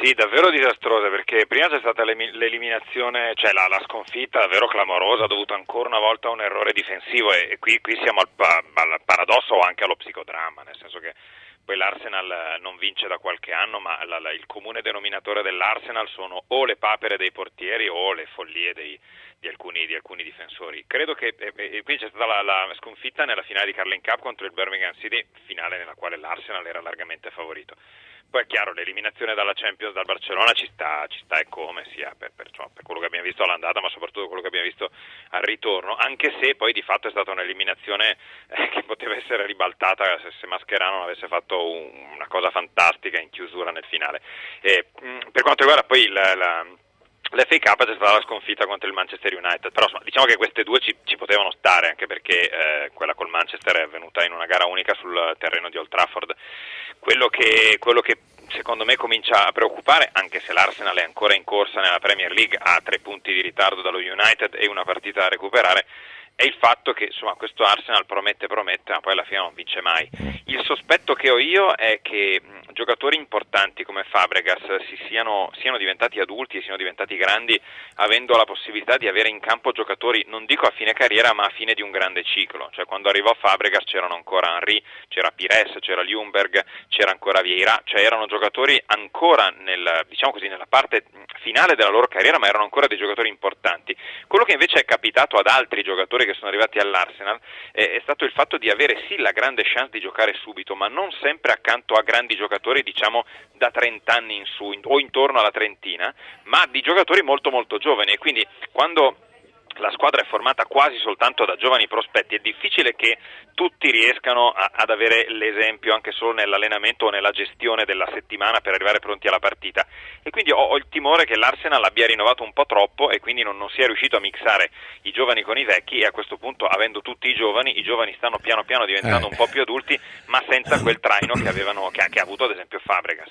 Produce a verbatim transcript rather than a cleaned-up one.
Sì, davvero disastrosa, perché prima c'è stata l'emi- l'eliminazione, cioè la, la sconfitta davvero clamorosa, dovuta ancora una volta a un errore difensivo, e, e qui, qui siamo al, pa- al paradosso o anche allo psicodramma, nel senso che poi l'Arsenal non vince da qualche anno, ma la, la, il comune denominatore dell'Arsenal sono o le papere dei portieri o le follie dei, di, alcuni, di alcuni difensori. Credo che e, e quindi c'è stata la, la sconfitta nella finale di Carling Cup contro il Birmingham City, finale nella quale l'Arsenal era largamente favorito. Poi è chiaro, l'eliminazione dalla Champions dal Barcellona ci sta, ci sta e come sia per, per, cioè, per quello che abbiamo visto all'andata, ma soprattutto quello che abbiamo visto al ritorno, anche se poi di fatto è stata un'eliminazione eh, che poteva essere ribaltata se, se Mascherano non avesse fatto un, una cosa fantastica in chiusura nel finale. E, mh, per quanto riguarda poi la, la L'F A Cup c'è stata la sconfitta contro il Manchester United, però insomma, diciamo che queste due ci, ci potevano stare, anche perché eh, quella col Manchester è avvenuta in una gara unica sul terreno di Old Trafford. Quello che, quello che secondo me comincia a preoccupare, anche se l'Arsenal è ancora in corsa nella Premier League, ha tre punti di ritardo dallo United e una partita da recuperare, è il fatto che insomma questo Arsenal promette promette ma poi alla fine non vince mai. Il sospetto che ho io è che mh, giocatori importanti come Fabregas si siano, siano diventati adulti e siano diventati grandi avendo la possibilità di avere in campo giocatori, non dico a fine carriera, ma a fine di un grande ciclo. Cioè quando arrivò Fabregas c'erano ancora Henry, c'era Pires, c'era Ljungberg, c'era ancora Vieira, cioè erano giocatori ancora nel, diciamo così, nella parte finale della loro carriera, ma erano ancora dei giocatori importanti. Quello che invece è capitato ad altri giocatori che sono arrivati all'Arsenal eh, è stato il fatto di avere sì la grande chance di giocare subito, ma non sempre accanto a grandi giocatori, diciamo da trenta anni in su in, o intorno alla trentina, ma di giocatori molto molto giovani, e quindi quando la squadra è formata quasi soltanto da giovani prospetti, è difficile che tutti riescano a, ad avere l'esempio anche solo nell'allenamento o nella gestione della settimana per arrivare pronti alla partita, e quindi ho, ho il timore che l'Arsenal abbia rinnovato un po' troppo e quindi non, non sia riuscito a mixare i giovani con i vecchi, e a questo punto, avendo tutti i giovani, i giovani stanno piano piano diventando eh. un po' più adulti, ma senza quel traino che avevano che, che ha avuto ad esempio Fabregas.